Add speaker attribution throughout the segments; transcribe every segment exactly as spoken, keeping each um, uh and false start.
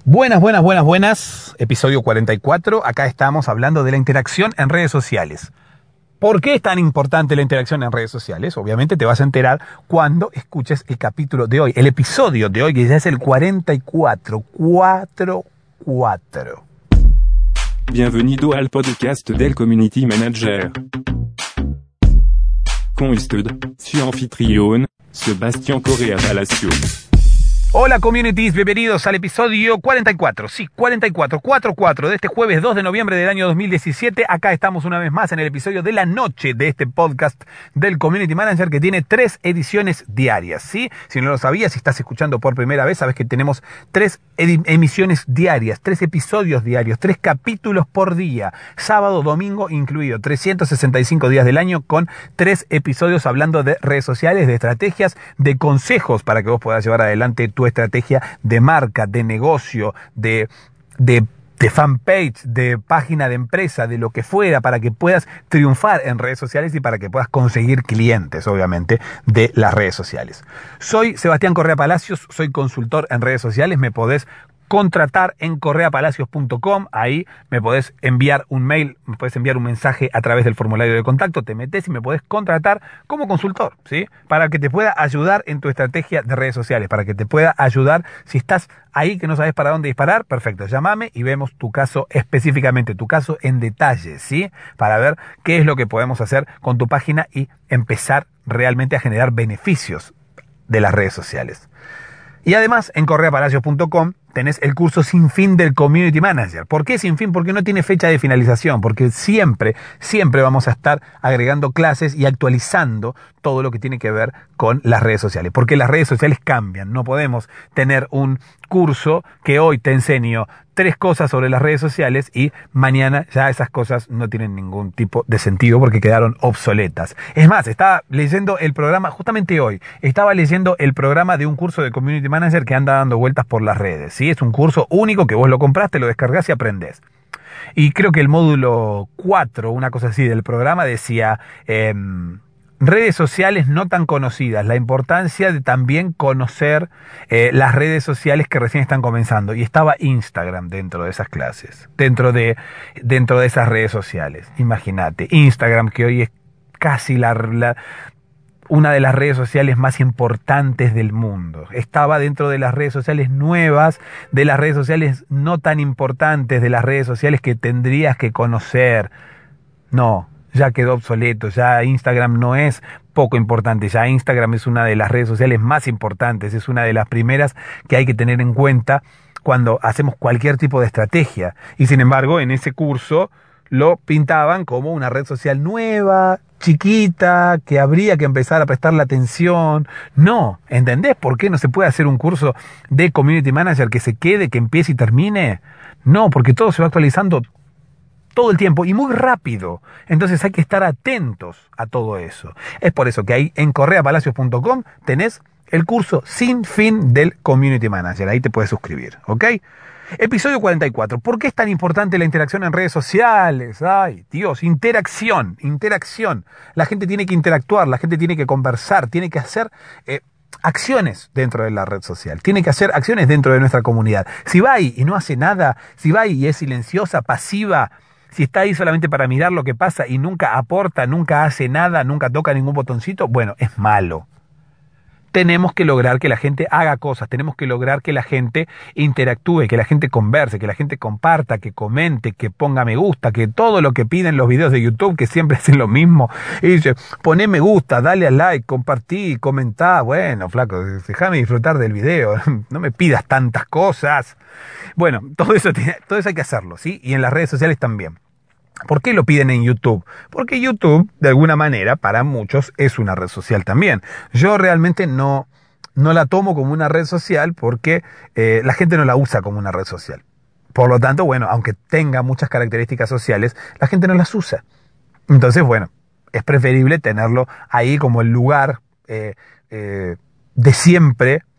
Speaker 1: Buenas, buenas, buenas, buenas. Episodio cuarenta y cuatro. Acá estamos hablando de la interacción en redes sociales. ¿Por qué es tan importante la interacción en redes sociales? Obviamente te vas a enterar cuando escuches el capítulo de hoy, el episodio de hoy, que ya es el cuarenta y cuatro. cuatro cuatro.
Speaker 2: Bienvenido al podcast del Community Manager. Con usted, su anfitrión, Sebastián Correa Palacio.
Speaker 1: Hola communities, bienvenidos al episodio cuarenta y cuatro, sí, cuarenta y cuatro, cuarenta y cuatro de este jueves dos de noviembre del año dos mil diecisiete. Acá estamos una vez más en el episodio de la noche de este podcast del Community Manager que tiene tres ediciones diarias, ¿sí? Si no lo sabías, si estás escuchando por primera vez, sabes que tenemos tres ed- emisiones diarias, tres episodios diarios, tres capítulos por día, sábado, domingo incluido, trescientos sesenta y cinco días del año con tres episodios hablando de redes sociales, de estrategias, de consejos para que vos puedas llevar adelante tu estrategia de marca, de negocio, de, de, de fanpage, de página de empresa, de lo que fuera, para que puedas triunfar en redes sociales y para que puedas conseguir clientes, obviamente, de las redes sociales. Soy Sebastián Correa Palacios, soy consultor en redes sociales, me podés contratar en correa palacios punto com, ahí me podés enviar un mail, me podés enviar un mensaje a través del formulario de contacto, te metés y me podés contratar como consultor, ¿sí? Para que te pueda ayudar en tu estrategia de redes sociales, para que te pueda ayudar si estás ahí que no sabes para dónde disparar, perfecto, llámame y vemos tu caso específicamente, tu caso en detalle, ¿sí? Para ver qué es lo que podemos hacer con tu página y empezar realmente a generar beneficios de las redes sociales. Y además en correa palacios punto com tenés el curso sin fin del Community Manager. ¿Por qué sin fin? Porque no tiene fecha de finalización, porque siempre, siempre vamos a estar agregando clases y actualizando todo lo que tiene que ver con las redes sociales, porque las redes sociales cambian. No podemos tener un curso que hoy te enseño tres cosas sobre las redes sociales y mañana ya esas cosas no tienen ningún tipo de sentido porque quedaron obsoletas. Es más, estaba leyendo el programa, justamente hoy, estaba leyendo el programa de un curso de Community Manager que anda dando vueltas por las redes, ¿sí? Es un curso único que vos lo compraste, lo descargás y aprendés. Y creo que el módulo cuatro, una cosa así del programa, decía eh, redes sociales no tan conocidas, la importancia de también conocer eh, las redes sociales que recién están comenzando. Y estaba Instagram dentro de esas clases, dentro de, dentro de esas redes sociales. Imagínate, Instagram, que hoy es casi la... la una de las redes sociales más importantes del mundo. Estaba dentro de las redes sociales nuevas, de las redes sociales no tan importantes, de las redes sociales que tendrías que conocer. No, ya quedó obsoleto, ya Instagram no es poco importante, ya Instagram es una de las redes sociales más importantes, es una de las primeras que hay que tener en cuenta cuando hacemos cualquier tipo de estrategia. Y sin embargo, en ese curso lo pintaban como una red social nueva, chiquita, que habría que empezar a prestarle atención. No, ¿entendés por qué no se puede hacer un curso de Community Manager que se quede, que empiece y termine? No, porque todo se va actualizando todo el tiempo y muy rápido. Entonces hay que estar atentos a todo eso. Es por eso que ahí en correa palacios punto com tenés el curso sin fin del Community Manager. Ahí te puedes suscribir, ¿ok? Episodio cuarenta y cuatro. ¿Por qué es tan importante la interacción en redes sociales? Ay, Dios, interacción, interacción. La gente tiene que interactuar, la gente tiene que conversar, tiene que hacer eh, acciones dentro de la red social, tiene que hacer acciones dentro de nuestra comunidad. Si va ahí y no hace nada, si va ahí y es silenciosa, pasiva, si está ahí solamente para mirar lo que pasa y nunca aporta, nunca hace nada, nunca toca ningún botoncito, bueno, es malo. Tenemos que lograr que la gente haga cosas, tenemos que lograr que la gente interactúe, que la gente converse, que la gente comparta, que comente, que ponga me gusta, que todo lo que piden los videos de YouTube, que siempre hacen lo mismo, y dice, poné me gusta, dale a like, compartí, comentá, bueno, flaco, déjame disfrutar del video, no me pidas tantas cosas. Bueno, todo eso, todo eso hay que hacerlo, ¿sí? Y en las redes sociales también. ¿Por qué lo piden en YouTube? Porque YouTube, de alguna manera, para muchos es una red social también. Yo realmente no, no la tomo como una red social porque eh, la gente no la usa como una red social. Por lo tanto, bueno, aunque tenga muchas características sociales, la gente no las usa. Entonces, bueno, es preferible tenerlo ahí como el lugar eh, eh, de siempre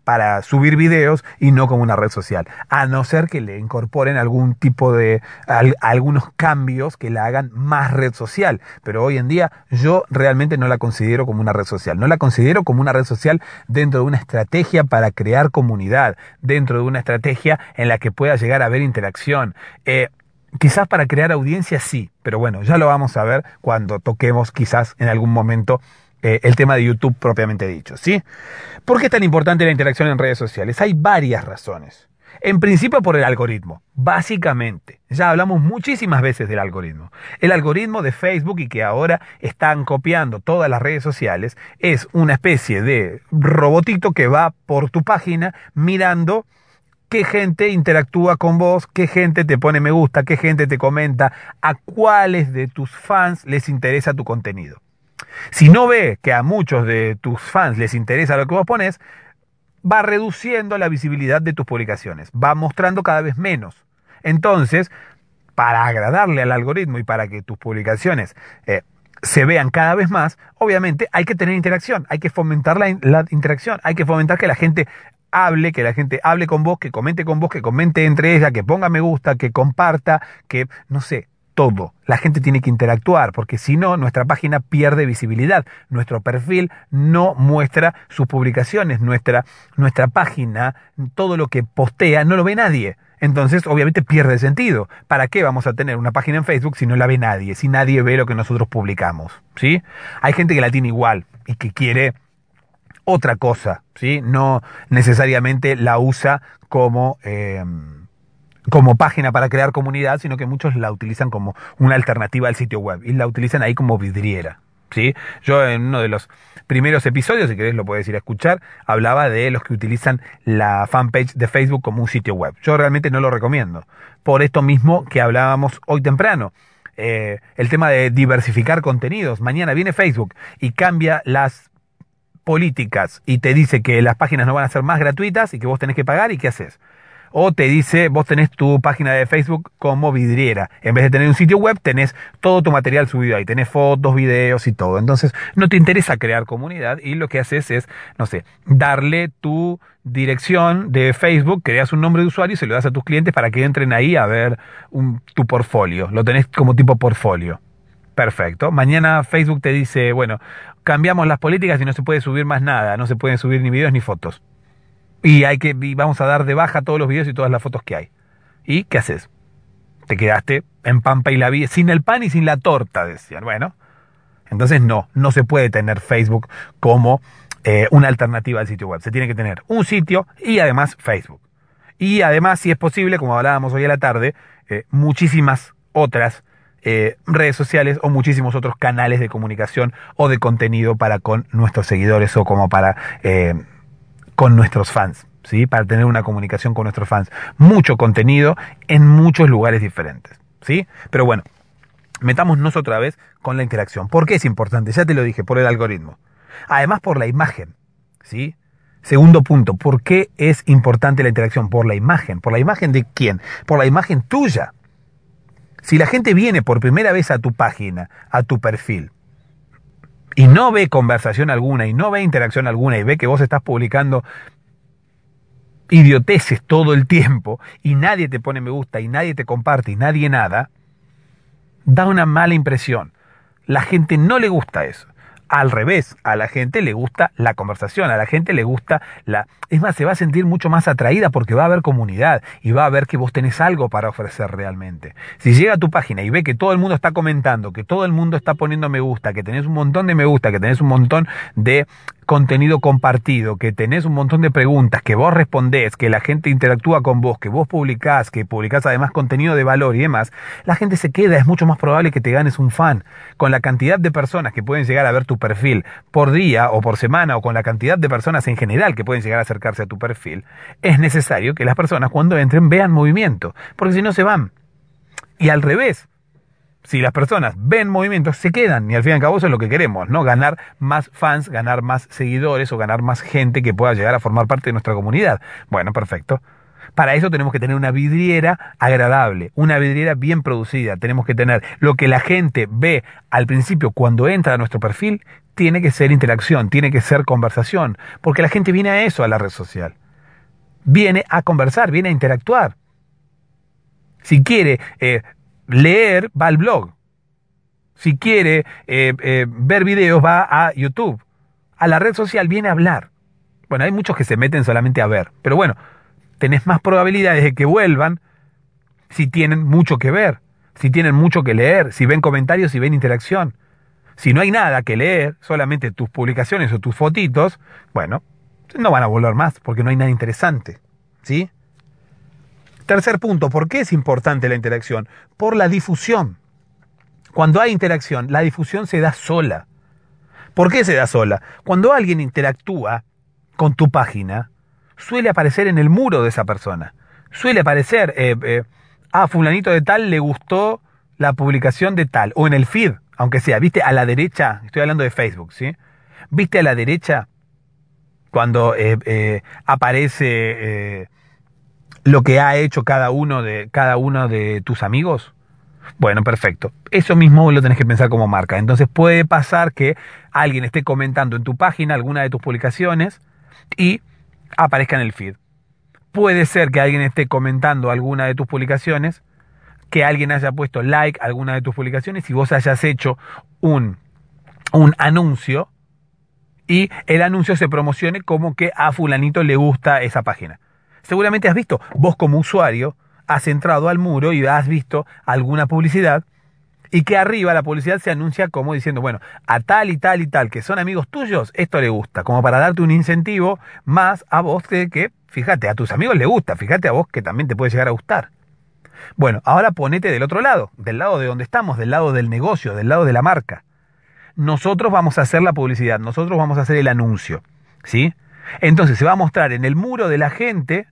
Speaker 1: para subir videos y no como una red social, a no ser que le incorporen algún tipo de, al, algunos cambios que la hagan más red social, pero hoy en día yo realmente no la considero como una red social, no la considero como una red social dentro de una estrategia para crear comunidad, dentro de una estrategia en la que pueda llegar a haber interacción, eh, quizás para crear audiencia sí, pero bueno, ya lo vamos a ver cuando toquemos quizás en algún momento Eh, el tema de YouTube propiamente dicho, ¿sí? ¿Por qué es tan importante la interacción en redes sociales? Hay varias razones. En principio por el algoritmo, básicamente. Ya hablamos muchísimas veces del algoritmo. El algoritmo de Facebook y que ahora están copiando todas las redes sociales es una especie de robotito que va por tu página mirando qué gente interactúa con vos, qué gente te pone me gusta, qué gente te comenta, a cuáles de tus fans les interesa tu contenido. Si no ve que a muchos de tus fans les interesa lo que vos pones, va reduciendo la visibilidad de tus publicaciones, va mostrando cada vez menos. Entonces, para agradarle al algoritmo y para que tus publicaciones eh, se vean cada vez más, obviamente hay que tener interacción, hay que fomentar la, la interacción, hay que fomentar que la gente hable, que la gente hable con vos, que comente con vos, que comente entre ella, que ponga me gusta, que comparta, que no sé, todo. La gente tiene que interactuar, porque si no, nuestra página pierde visibilidad. Nuestro perfil no muestra sus publicaciones, nuestra, nuestra página, todo lo que postea, no lo ve nadie. Entonces, obviamente, pierde sentido. ¿Para qué vamos a tener una página en Facebook si no la ve nadie? Si nadie ve lo que nosotros publicamos, ¿sí? Hay gente que la tiene igual y que quiere otra cosa, ¿sí? No necesariamente la usa como Eh, como página para crear comunidad, sino que muchos la utilizan como una alternativa al sitio web y la utilizan ahí como vidriera, ¿sí? Yo en uno de los primeros episodios, si querés lo puedes ir a escuchar, hablaba de los que utilizan la fanpage de Facebook como un sitio web. Yo realmente no lo recomiendo, por esto mismo que hablábamos hoy temprano. Eh, el tema de diversificar contenidos. Mañana viene Facebook y cambia las políticas y te dice que las páginas no van a ser más gratuitas y que vos tenés que pagar, ¿y qué haces? O te dice, vos tenés tu página de Facebook como vidriera. En vez de tener un sitio web, tenés todo tu material subido ahí. Tenés fotos, videos y todo. Entonces, no te interesa crear comunidad y lo que haces es, no sé, darle tu dirección de Facebook, creas un nombre de usuario y se lo das a tus clientes para que entren ahí a ver un, tu portfolio. Lo tenés como tipo portfolio. Perfecto. Mañana Facebook te dice, bueno, cambiamos las políticas y no se puede subir más nada. No se pueden subir ni videos ni fotos. Y hay que y vamos a dar de baja todos los videos y todas las fotos que hay. ¿Y qué haces? Te quedaste en Pampa y la vida, sin el pan y sin la torta, decían. Bueno, entonces no, no se puede tener Facebook como eh, una alternativa al sitio web. Se tiene que tener un sitio y además Facebook. Y además, si es posible, como hablábamos hoy a la tarde, eh, muchísimas otras eh, redes sociales o muchísimos otros canales de comunicación o de contenido para con nuestros seguidores o como para Eh, con nuestros fans, ¿sí? Para tener una comunicación con nuestros fans. Mucho contenido en muchos lugares diferentes, ¿sí? Pero bueno, metámonos otra vez con la interacción. ¿Por qué es importante? Ya te lo dije, por el algoritmo. Además, por la imagen, ¿sí? Segundo punto, ¿por qué es importante la interacción? Por la imagen. ¿Por la imagen de quién? Por la imagen tuya. Si la gente viene por primera vez a tu página, a tu perfil, y no ve conversación alguna, y no ve interacción alguna, y ve que vos estás publicando idioteces todo el tiempo, y nadie te pone me gusta, y nadie te comparte, y nadie nada, da una mala impresión. La gente no le gusta eso. Al revés, a la gente le gusta la conversación, a la gente le gusta la... Es más, se va a sentir mucho más atraída porque va a haber comunidad y va a ver que vos tenés algo para ofrecer realmente. Si llega a tu página y ve que todo el mundo está comentando, que todo el mundo está poniendo me gusta, que tenés un montón de me gusta, que tenés un montón de contenido compartido, que tenés un montón de preguntas, que vos respondés, que la gente interactúa con vos, que vos publicás, que publicás además contenido de valor y demás, la gente se queda, es mucho más probable que te ganes un fan. Con la cantidad de personas que pueden llegar a ver tu perfil por día o por semana, o con la cantidad de personas en general que pueden llegar a acercarse a tu perfil, es necesario que las personas cuando entren vean movimiento, porque si no se van. Y al revés, si las personas ven movimiento, se quedan, y al fin y al cabo eso es lo que queremos, ¿no? Ganar más fans, ganar más seguidores o ganar más gente que pueda llegar a formar parte de nuestra comunidad. Bueno, perfecto. Para eso tenemos que tener una vidriera agradable, una vidriera bien producida. Tenemos que tener lo que la gente ve al principio cuando entra a nuestro perfil, tiene que ser interacción, tiene que ser conversación, porque la gente viene a eso, a la red social. Viene a conversar, viene a interactuar. Si quiere eh, leer, va al blog. Si quiere eh, eh, ver videos, va a YouTube. A la red social viene a hablar. Bueno, hay muchos que se meten solamente a ver, pero bueno, tenés más probabilidades de que vuelvan si tienen mucho que ver, si tienen mucho que leer, si ven comentarios, si ven interacción. Si no hay nada que leer, solamente tus publicaciones o tus fotitos, bueno, no van a volver más porque no hay nada interesante, ¿sí? Tercer punto, ¿por qué es importante la interacción? Por la difusión. Cuando hay interacción, la difusión se da sola. ¿Por qué se da sola? Cuando alguien interactúa con tu página, suele aparecer en el muro de esa persona. Suele aparecer, eh, eh, ah, fulanito de tal le gustó la publicación de tal, o en el feed, aunque sea, viste a la derecha, estoy hablando de Facebook, ¿sí? Viste a la derecha cuando eh, eh, aparece eh, lo que ha hecho cada uno de cada uno de tus amigos. Bueno, perfecto. Eso mismo lo tenés que pensar como marca. Entonces puede pasar que alguien esté comentando en tu página alguna de tus publicaciones y aparezca en el feed. Puede ser que alguien esté comentando alguna de tus publicaciones, que alguien haya puesto like a alguna de tus publicaciones y vos hayas hecho un, un anuncio y el anuncio se promocione como que a fulanito le gusta esa página. Seguramente has visto, vos como usuario, has entrado al muro y has visto alguna publicidad y que arriba la publicidad se anuncia como diciendo, bueno, a tal y tal y tal que son amigos tuyos, esto le gusta, como para darte un incentivo más a vos que, que fíjate, a tus amigos le gusta, fíjate a vos que también te puede llegar a gustar. Bueno, ahora ponete del otro lado, del lado de donde estamos, del lado del negocio, del lado de la marca. Nosotros vamos a hacer la publicidad, nosotros vamos a hacer el anuncio, ¿sí? Entonces se va a mostrar en el muro de la gente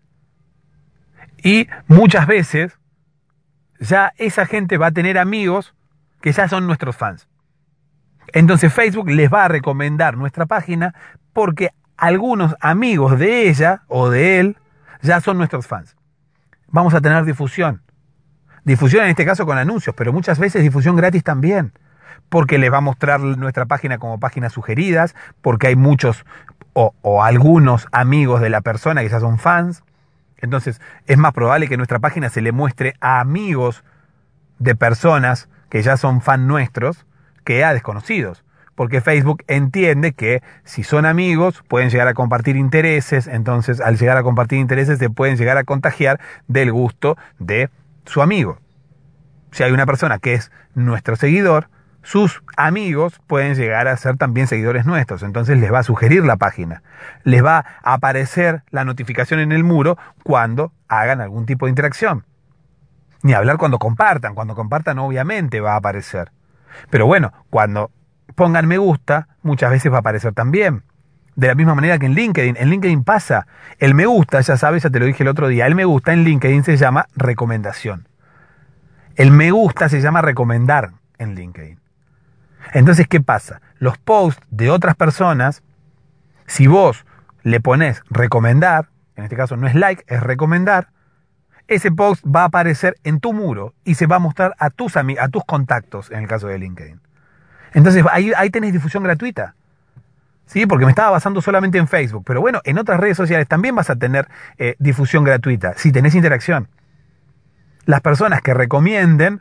Speaker 1: y muchas veces ya esa gente va a tener amigos que ya son nuestros fans. Entonces Facebook les va a recomendar nuestra página porque algunos amigos de ella o de él ya son nuestros fans. Vamos a tener difusión. Difusión en este caso con anuncios, pero muchas veces difusión gratis también. Porque les va a mostrar nuestra página como páginas sugeridas, porque hay muchos o, o algunos amigos de la persona que ya son fans. Entonces es más probable que nuestra página se le muestre a amigos de personas que ya son fan nuestros que a desconocidos. Porque Facebook entiende que si son amigos pueden llegar a compartir intereses, entonces al llegar a compartir intereses se pueden llegar a contagiar del gusto de su amigo. Si hay una persona que es nuestro seguidor, sus amigos pueden llegar a ser también seguidores nuestros, entonces les va a sugerir la página, les va a aparecer la notificación en el muro cuando hagan algún tipo de interacción. Ni hablar cuando compartan, cuando compartan obviamente va a aparecer. Pero bueno, cuando pongan me gusta, muchas veces va a aparecer también. De la misma manera que en LinkedIn, en LinkedIn pasa, el me gusta, ya sabes, ya te lo dije el otro día, el me gusta en LinkedIn se llama recomendación. El me gusta se llama recomendar en LinkedIn. Entonces, ¿qué pasa? Los posts de otras personas, si vos le pones recomendar, en este caso no es like, es recomendar, ese post va a aparecer en tu muro y se va a mostrar a tus amigos, a tus contactos, en el caso de LinkedIn. Entonces, ahí, ahí tenés difusión gratuita. Sí, porque me estaba basando solamente en Facebook. Pero bueno, en otras redes sociales también vas a tener eh, difusión gratuita, si tenés interacción. Las personas que recomienden,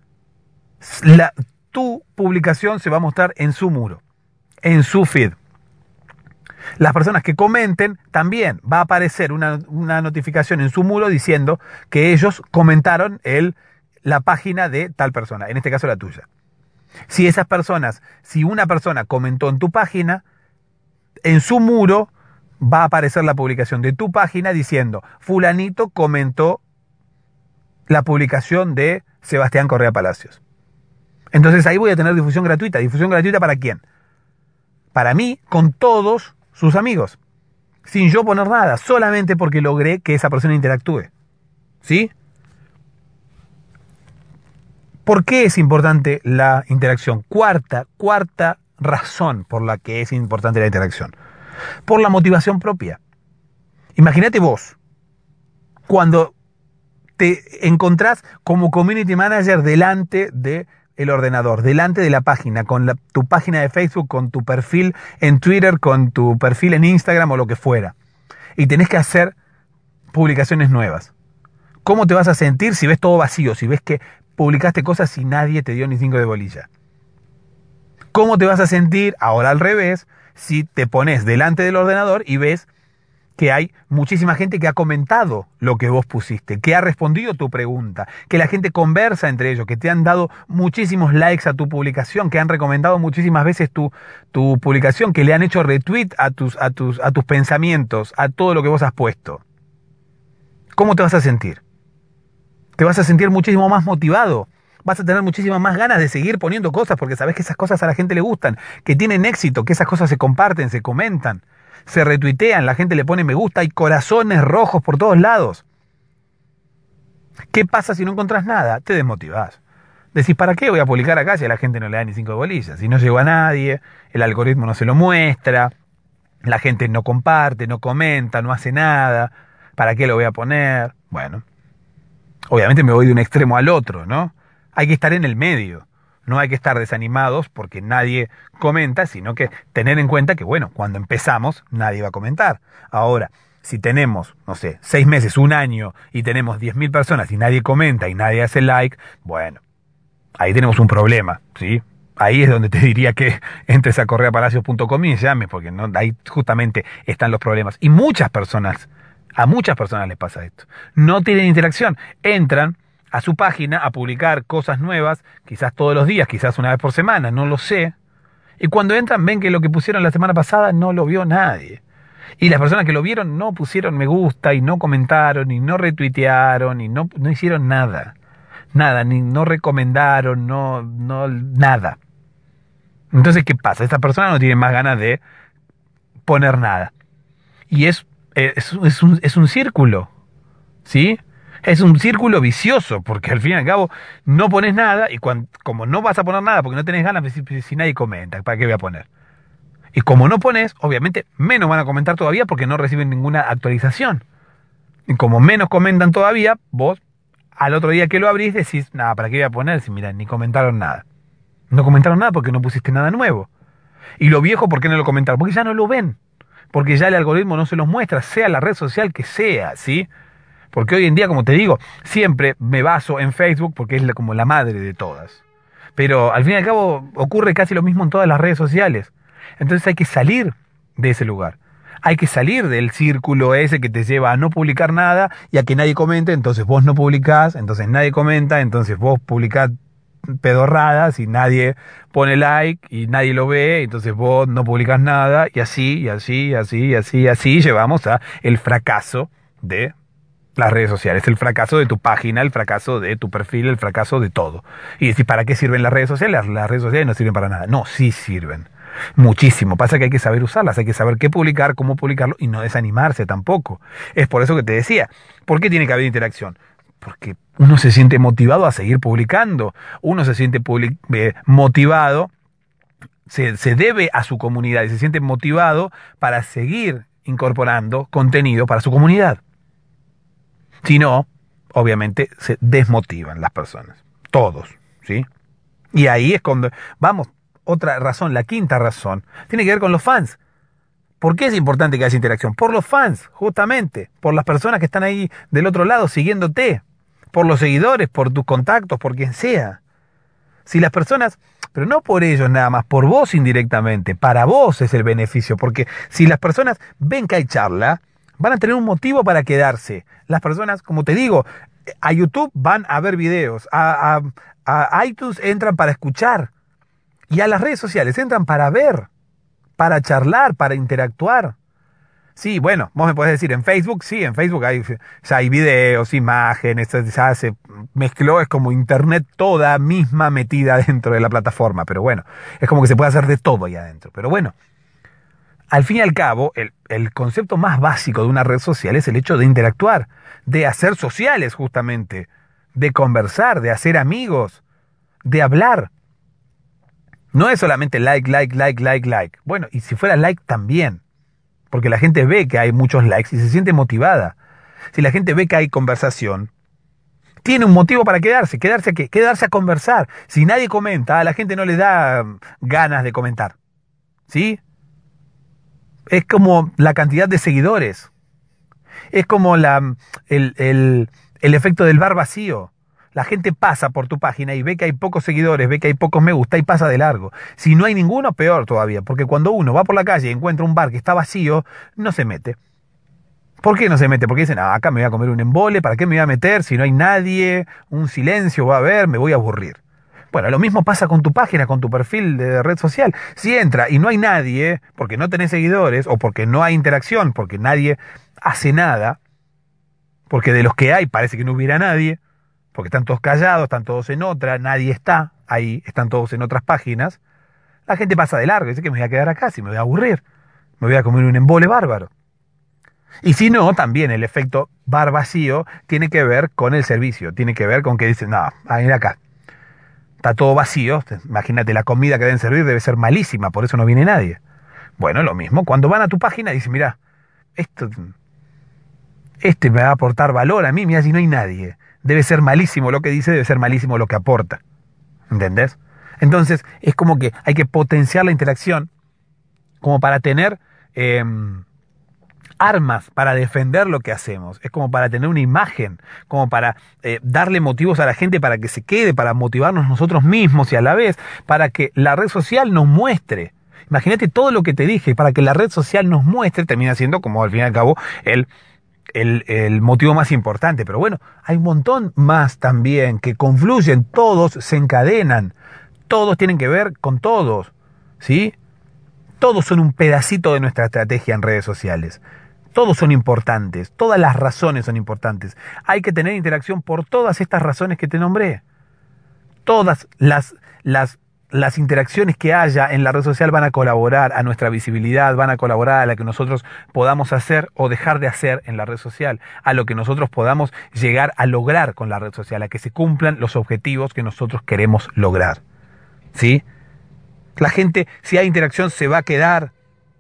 Speaker 1: la, tu publicación se va a mostrar en su muro, en su feed. Las personas que comenten, también va a aparecer una, una notificación en su muro diciendo que ellos comentaron el, la página de tal persona, en este caso la tuya. Si esas personas, si una persona comentó en tu página, en su muro va a aparecer la publicación de tu página diciendo fulanito comentó la publicación de Sebastián Correa Palacios. Entonces ahí voy a tener difusión gratuita. ¿Difusión gratuita para quién? Para mí, con todos sus amigos. Sin yo poner nada, solamente porque logré que esa persona interactúe. ¿Sí? ¿Por qué es importante la interacción? Cuarta, cuarta razón por la que es importante la interacción. Por la motivación propia. Imagínate vos, cuando te encontrás como community manager delante de el ordenador, delante de la página, con la, tu página de Facebook, con tu perfil en Twitter, con tu perfil en Instagram o lo que fuera. Y tenés que hacer publicaciones nuevas. ¿Cómo te vas a sentir si ves todo vacío? Si ves que publicaste cosas y nadie te dio ni cinco de bolilla. ¿Cómo te vas a sentir, ahora al revés, si te pones delante del ordenador y ves que hay muchísima gente que ha comentado lo que vos pusiste, que ha respondido tu pregunta, que la gente conversa entre ellos, que te han dado muchísimos likes a tu publicación, que han recomendado muchísimas veces tu, tu publicación, que le han hecho retweet a tus, a tus, a tus pensamientos, a todo lo que vos has puesto? ¿Cómo te vas a sentir? Te vas a sentir muchísimo más motivado. Vas a tener muchísimas más ganas de seguir poniendo cosas porque sabes que esas cosas a la gente le gustan, que tienen éxito, que esas cosas se comparten, se comentan, se retuitean, la gente le pone me gusta, hay corazones rojos por todos lados. ¿Qué pasa si no encontrás nada? Te desmotivás. Decís, ¿para qué voy a publicar acá si a la gente no le da ni cinco bolillas? Si no llegó a nadie, el algoritmo no se lo muestra, la gente no comparte, no comenta, no hace nada. ¿Para qué lo voy a poner? Bueno, obviamente me voy de un extremo al otro, ¿no? Hay que estar en el medio. No hay que estar desanimados porque nadie comenta, sino que tener en cuenta que, bueno, cuando empezamos, nadie va a comentar. Ahora, si tenemos, no sé, seis meses, un año, y tenemos diez mil personas y nadie comenta y nadie hace like, bueno, ahí tenemos un problema, ¿sí? Ahí es donde te diría que entres a correa palacios punto com y llames, porque no, ahí justamente están los problemas. Y muchas personas, a muchas personas les pasa esto. No tienen interacción, entran a su página a publicar cosas nuevas, quizás todos los días, quizás una vez por semana, no lo sé. Y cuando entran ven que lo que pusieron la semana pasada no lo vio nadie. Y las personas que lo vieron no pusieron me gusta, y no comentaron, y no retuitearon, y no, no hicieron nada. Nada, ni no recomendaron, no, no, nada. Entonces, ¿qué pasa? Esta persona no tiene más ganas de poner nada. Y es, es, es, un, es un círculo, ¿sí? Es un círculo vicioso, porque al fin y al cabo no pones nada, y cuando, como no vas a poner nada porque no tenés ganas, si, si nadie comenta, ¿para qué voy a poner? Y como no pones, obviamente menos van a comentar todavía porque no reciben ninguna actualización. Y como menos comentan todavía, vos al otro día que lo abrís decís, nada, ¿para qué voy a poner? Si mirá, ni comentaron nada. No comentaron nada porque no pusiste nada nuevo. Y lo viejo, ¿por qué no lo comentaron? Porque ya no lo ven. Porque ya el algoritmo no se los muestra, sea la red social que sea, ¿sí? Porque hoy en día, como te digo, siempre me baso en Facebook porque es como la madre de todas. Pero al fin y al cabo ocurre casi lo mismo en todas las redes sociales. Entonces hay que salir de ese lugar. Hay que salir del círculo ese que te lleva a no publicar nada y a que nadie comente, entonces vos no publicás, entonces nadie comenta, entonces vos publicás pedorradas y nadie pone like y nadie lo ve, entonces vos no publicás nada y así, y así, y así, y así, y así llevamos a el fracaso de las redes sociales, el fracaso de tu página, el fracaso de tu perfil, el fracaso de todo. Y decir, ¿para qué sirven las redes sociales? Las redes sociales no sirven para nada. No, sí sirven. Muchísimo. Pasa que hay que saber usarlas, hay que saber qué publicar, cómo publicarlo y no desanimarse tampoco. Es por eso que te decía, ¿por qué tiene que haber interacción? Porque uno se siente motivado a seguir publicando, uno se siente public- eh, motivado, se, se debe a su comunidad y se siente motivado para seguir incorporando contenido para su comunidad. Si no, obviamente se desmotivan las personas, todos, ¿sí? Y ahí es cuando, vamos, otra razón, la quinta razón, tiene que ver con los fans. ¿Por qué es importante que haya interacción? Por los fans, justamente, por las personas que están ahí del otro lado siguiéndote, por los seguidores, por tus contactos, por quien sea. Si las personas, pero no por ellos nada más, por vos indirectamente, para vos es el beneficio, porque si las personas ven que hay charla, van a tener un motivo para quedarse. Las personas, como te digo, a YouTube van a ver videos, a, a, a iTunes entran para escuchar, y a las redes sociales entran para ver, para charlar, para interactuar. Sí, bueno, vos me podés decir, en Facebook, sí, en Facebook hay, ya hay videos, imágenes, ya se mezcló, es como internet toda misma metida dentro de la plataforma, pero bueno, es como que se puede hacer de todo ahí adentro, pero bueno. Al fin y al cabo, el, el concepto más básico de una red social es el hecho de interactuar, de hacer sociales justamente, de conversar, de hacer amigos, de hablar. No es solamente like, like, like, like, like. Bueno, y si fuera like también, porque la gente ve que hay muchos likes y se siente motivada. si la gente ve que hay conversación, tiene un motivo para quedarse. ¿Quedarse a qué? Quedarse a conversar. Si nadie comenta, a la gente no le da ganas de comentar. ¿Sí? Es como la cantidad de seguidores. Es como la, el, el, el efecto del bar vacío. La gente pasa por tu página y ve que hay pocos seguidores, ve que hay pocos me gusta y pasa de largo. Si no hay ninguno, peor todavía, porque cuando uno va por la calle y encuentra un bar que está vacío, no se mete. ¿Por qué no se mete? Porque dicen, ah, acá me voy a comer un embole, ¿para qué me voy a meter? Si no hay nadie, un silencio va a haber, me voy a aburrir. Bueno, lo mismo pasa con tu página, con tu perfil de red social. Si entra y no hay nadie, porque no tenés seguidores, o porque no hay interacción, porque nadie hace nada, porque de los que hay parece que no hubiera nadie, porque están todos callados, están todos en otra, nadie está ahí, están todos en otras páginas, la gente pasa de largo, dice que me voy a quedar acá, si me voy a aburrir, me voy a comer un embole bárbaro. Y si no, también el efecto bar vacío tiene que ver con el servicio, tiene que ver con que dicen, no, a ir acá, está todo vacío, imagínate, la comida que deben servir debe ser malísima, por eso no viene nadie. Bueno, lo mismo, cuando van a tu página dicen, mira, esto, este me va a aportar valor a mí, mira, si no hay nadie. Debe ser malísimo lo que dice, debe ser malísimo lo que aporta. ¿Entendés? Entonces, es como que hay que potenciar la interacción como para tener eh, armas para defender lo que hacemos. Es como para tener una imagen, como para eh, darle motivos a la gente para que se quede, para motivarnos nosotros mismos y a la vez para que la red social nos muestre. Imagínate todo lo que te dije, para que la red social nos muestre, termina siendo como al fin y al cabo el... El, el motivo más importante, pero bueno, hay un montón más también que confluyen, todos se encadenan, todos tienen que ver con todos, ¿sí? Todos son un pedacito de nuestra estrategia en redes sociales, todos son importantes, todas las razones son importantes, hay que tener interacción por todas estas razones que te nombré, todas las, las Las interacciones que haya en la red social van a colaborar a nuestra visibilidad, van a colaborar a lo que nosotros podamos hacer o dejar de hacer en la red social, a lo que nosotros podamos llegar a lograr con la red social, a que se cumplan los objetivos que nosotros queremos lograr. ¿Sí? La gente, si hay interacción, se va a quedar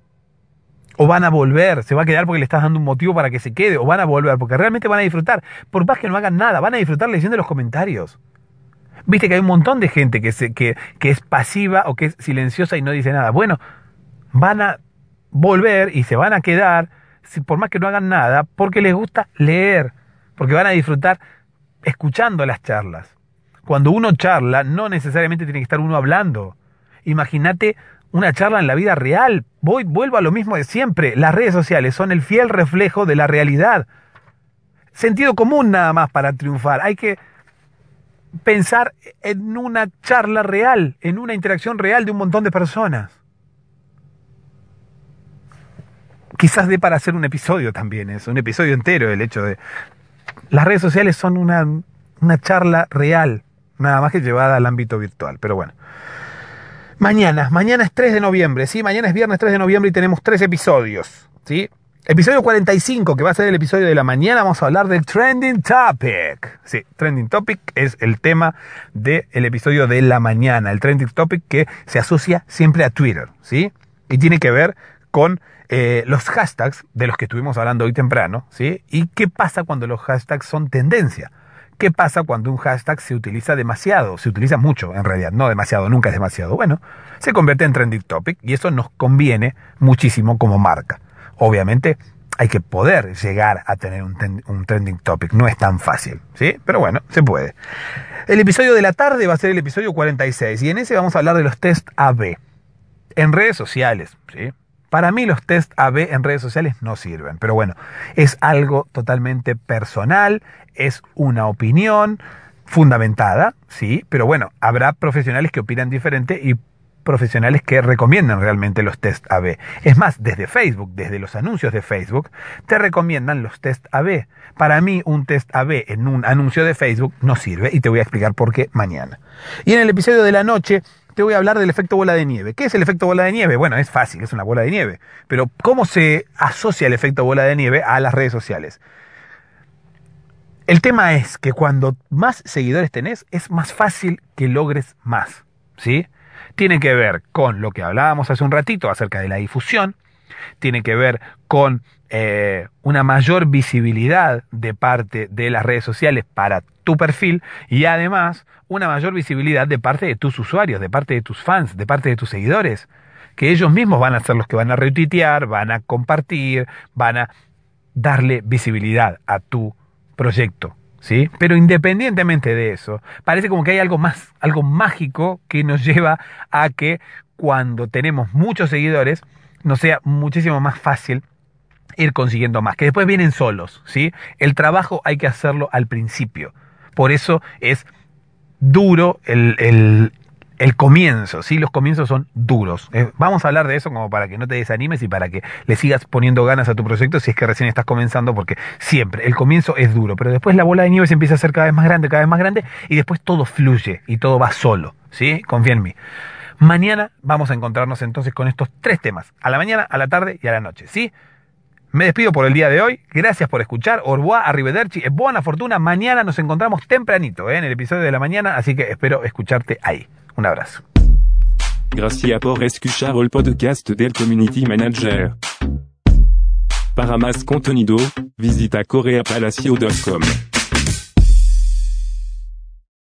Speaker 1: o van a volver, se va a quedar porque le estás dando un motivo para que se quede, o van a volver porque realmente van a disfrutar, por más que no hagan nada, van a disfrutar leyendo los comentarios. Viste que hay un montón de gente que, se, que, que es pasiva o que es silenciosa y no dice nada. Bueno, van a volver y se van a quedar, por más que no hagan nada, porque les gusta leer, porque van a disfrutar escuchando las charlas. Cuando uno charla, no necesariamente tiene que estar uno hablando. Imagínate una charla en la vida real. Voy, vuelvo a lo mismo de siempre. Las redes sociales son el fiel reflejo de la realidad. Sentido común nada más para triunfar. Hay que pensar en una charla real, en una interacción real de un montón de personas. Quizás dé para hacer un episodio también, es un episodio entero el hecho de... Las redes sociales son una, una charla real, nada más que llevada al ámbito virtual, pero bueno. Mañana, mañana es tres de noviembre, ¿sí? Mañana es viernes tres de noviembre y tenemos tres episodios, ¿sí? Episodio cuarenta y cinco, que va a ser el episodio de la mañana, vamos a hablar del Trending Topic. Sí, Trending Topic es el tema del episodio de la mañana. El Trending Topic que se asocia siempre a Twitter, ¿sí? Y tiene que ver con eh, los hashtags de los que estuvimos hablando hoy temprano, ¿sí? Y qué pasa cuando los hashtags son tendencia. ¿Qué pasa cuando un hashtag se utiliza demasiado? Se utiliza mucho, en realidad, no demasiado, nunca es demasiado. Bueno, se convierte en Trending Topic y eso nos conviene muchísimo como marca. Obviamente hay que poder llegar a tener un, ten, un trending topic, no es tan fácil, ¿sí? Pero bueno, se puede. El episodio de la tarde va a ser el episodio cuarenta y seis y en ese vamos a hablar de los test A B en redes sociales, ¿sí? Para mí los test A B en redes sociales no sirven, pero bueno, es algo totalmente personal, es una opinión fundamentada, ¿sí? Pero bueno, habrá profesionales que opinan diferente y profesionales que recomiendan realmente los test A B. Es más, desde Facebook, desde los anuncios de Facebook, te recomiendan los test A B. Para mí, un test A B en un anuncio de Facebook no sirve y te voy a explicar por qué mañana. Y en el episodio de la noche te voy a hablar del efecto bola de nieve. ¿Qué es el efecto bola de nieve? Bueno, es fácil, es una bola de nieve. Pero ¿cómo se asocia el efecto bola de nieve a las redes sociales? El tema es que cuando más seguidores tenés, es más fácil que logres más, ¿sí? Tiene que ver con lo que hablábamos hace un ratito acerca de la difusión, tiene que ver con eh, una mayor visibilidad de parte de las redes sociales para tu perfil y además una mayor visibilidad de parte de tus usuarios, de parte de tus fans, de parte de tus seguidores, que ellos mismos van a ser los que van a retuitear, van a compartir, van a darle visibilidad a tu proyecto, ¿sí? Pero independientemente de eso, parece como que hay algo más, algo mágico que nos lleva a que cuando tenemos muchos seguidores nos sea muchísimo más fácil ir consiguiendo más, que después vienen solos, ¿sí? El trabajo hay que hacerlo al principio, por eso es duro el, el, el comienzo, ¿sí? Los comienzos son duros. Eh, vamos a hablar de eso como para que no te desanimes y para que le sigas poniendo ganas a tu proyecto si es que recién estás comenzando, porque siempre el comienzo es duro, pero después la bola de nieve se empieza a hacer cada vez más grande, cada vez más grande y después todo fluye y todo va solo, ¿sí? Confía en mí. Mañana vamos a encontrarnos entonces con estos tres temas, a la mañana, a la tarde y a la noche, ¿sí? Me despido por el día de hoy. Gracias por escuchar. Au revoir, arrivederci e buena fortuna. Mañana nos encontramos tempranito, ¿eh? En el episodio de la mañana, así que espero escucharte ahí. Un abrazo.
Speaker 2: Gracias por escuchar el podcast del Community Manager. Para más contenido, visita corea palacio punto com.